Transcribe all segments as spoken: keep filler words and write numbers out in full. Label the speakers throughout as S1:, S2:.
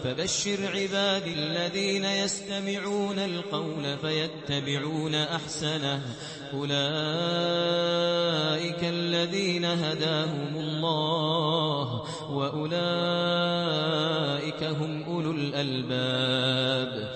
S1: فبشر عبادي الذين يستمعون القول فيتبعون أحسنه أولئك الذين هداهم الله وأولئك هم أولو الألباب.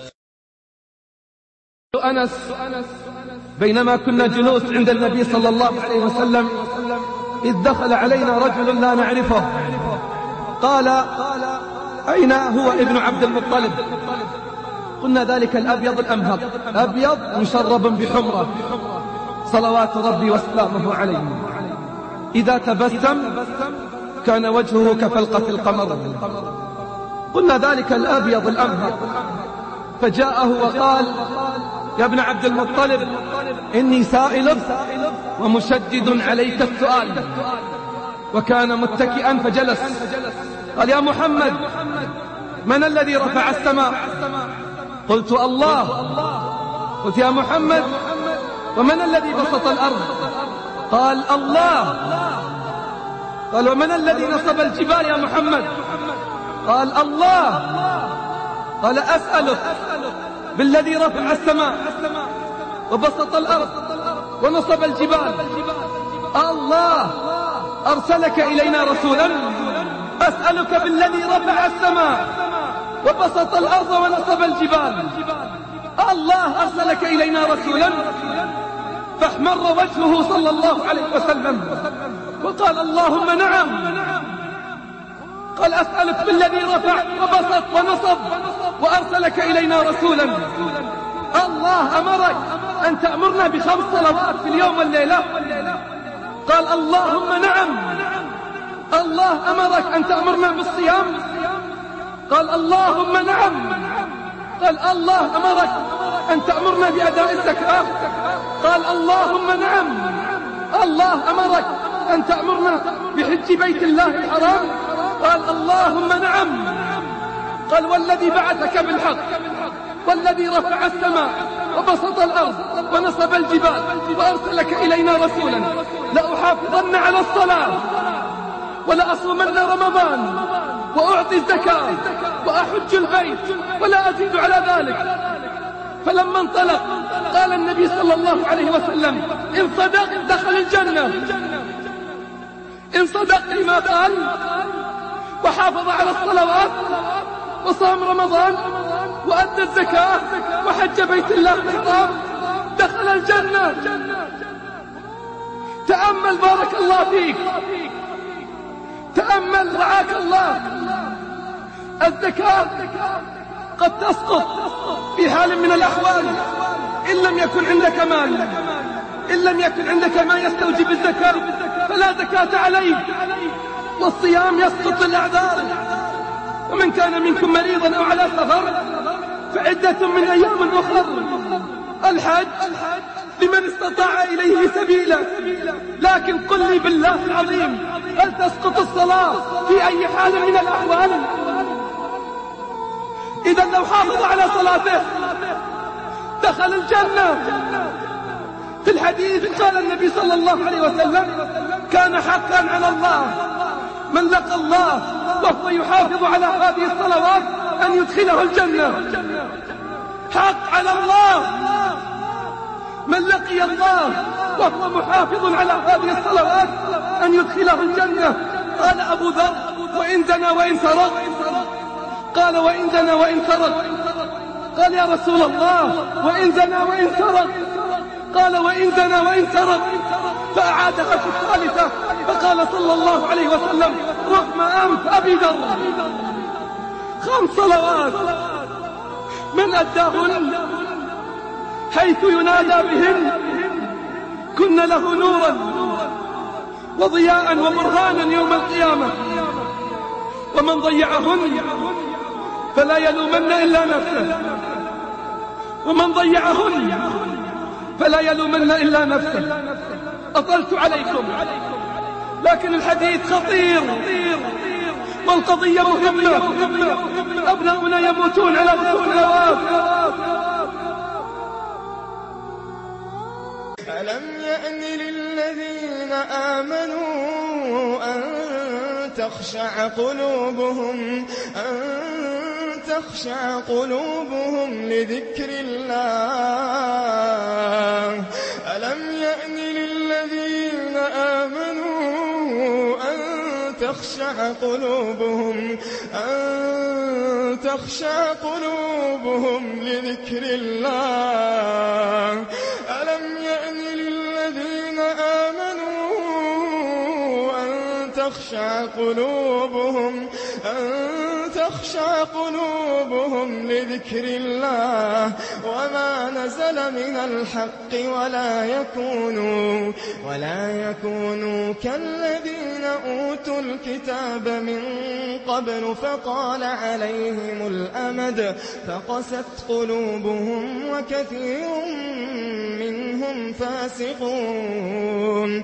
S2: أنس بينما كنا جلوس عند النبي صلى الله عليه وسلم إذ دخل علينا رجل لا نعرفه، قال أين هو ابن عبد المطلب؟ قلنا ذلك الأبيض الأمهر، أبيض مشرب بحمرة صلوات ربي وسلامه عليه، إذا تبسم كان وجهه كفلقة القمر. قلنا ذلك الأبيض الأمهر، فجاءه وقال يا ابن عبد المطلب إني سائل ومشدد عليك السؤال، وكان متكئا فجلس. قال يا محمد من الذي رفع السماء؟ قلت الله. قلت يا محمد ومن الذي بسط الأرض؟ قال الله. قال ومن الذي نصب الجبال يا محمد؟ قال الله. قال أسألك بالذي رفع السماء وبسط الأرض ونصب الجبال، الله أرسلك إلينا رسولا؟ أسألك بالذي رفع السماء وبسط الأرض ونصب الجبال، الله أرسلك إلينا رسولا؟ فاحمر وجهه صلى الله عليه وسلم وقال اللهم نعم. قال أسألك بالذي رفع وبسط ونصب وأرسلك إلينا رسولا، الله أمرك أن تأمرنا بخمس صلوات في اليوم والليلة؟ قال اللهم نعم. الله أمرك أن تأمرنا بالصيام؟ قال اللهم نعم. قال الله أمرك أن تأمرنا بأداء الزكاة؟ قال اللهم نعم. الله أمرك أن تأمرنا بحج بيت الله الحرام؟ قال اللهم نعم. قال والذي بعثك بالحق والذي رفع السماء وبسط الأرض ونصب الجبال وأرسلك إلينا رسولا لأحافظن على الصلاة ولأصومن رمضان وأعطي الزكاة وأحج البيت ولا أزيد على ذلك. فلما انطلق قال النبي صلى الله عليه وسلم إن صدق دخل الجنة، إن صدق لما قال وحافظ على الصلوات وصام رمضان وأدى الزكاة وحج بيت الله الحرام دخل الجنة. تأمل بارك الله فيك، تأمل رعاك الله. الزكاة قد تسقط في حال من الأحوال إن لم يكن عندك مال، إن لم يكن عندك ما يستوجب الزكاة فلا زكاة عليك. والصيام يسقط للأعذار، ومن كان منكم مريضا أو على سفر فعدة من أيام أخر. الحج لمن استطاع إليه سبيلا. لكن قل لي بالله العظيم هل تسقط الصلاة في أي حال من الأحوال؟ إذا لو حافظ على صلاته دخل الجنة. في الحديث قال النبي صلى الله عليه وسلم كان حقا على الله من لقى الله وهو يحافظ على هذه الصلوات أن يدخله الجنة. حق على الله من لقي الله وهو محافظ على هذه الصلوات أن يدخله الجنة. قال أبو ذر وإن زنى وإن سرق؟ قال وإن زنى وإن سرق. قال يا رسول الله وإن زنى وإن سرق؟ قال وإن زنى وإن سرق. فأعادها في الثالثة فقال صلى الله عليه وسلم رغم أنف أبي ذر. خمس صلوات من أداهن حيث ينادى بهن كن له نورا وضياء وبرهانا يوم القيامة، ومن ضيعهن فلا يلومن إلا نفسه، ومن ضيعهن فلا يلومن إلا نفسه. أطلت عليكم لكن الحديث خطير والقضية مهمة. أبناؤنا يموتون على الصلوات.
S3: ألم يأن للذين آمنوا أن تخشع قلوبهم أن تخشع قلوبهم لذكر الله ألم يأن للذين آمنوا أن تخشع قلوبهم أن تخشع قلوبهم لذكر الله ألم يأن للذين آمنوا أن تخشع قلوبهم أن تخشع قلوبهم لذكر الله وما نزل من الحق ولا يكونوا ولا يكونوا كالذين أوتوا الكتاب من قبل فطال عليهم الأمد فقست قلوبهم وكثير منهم فاسقون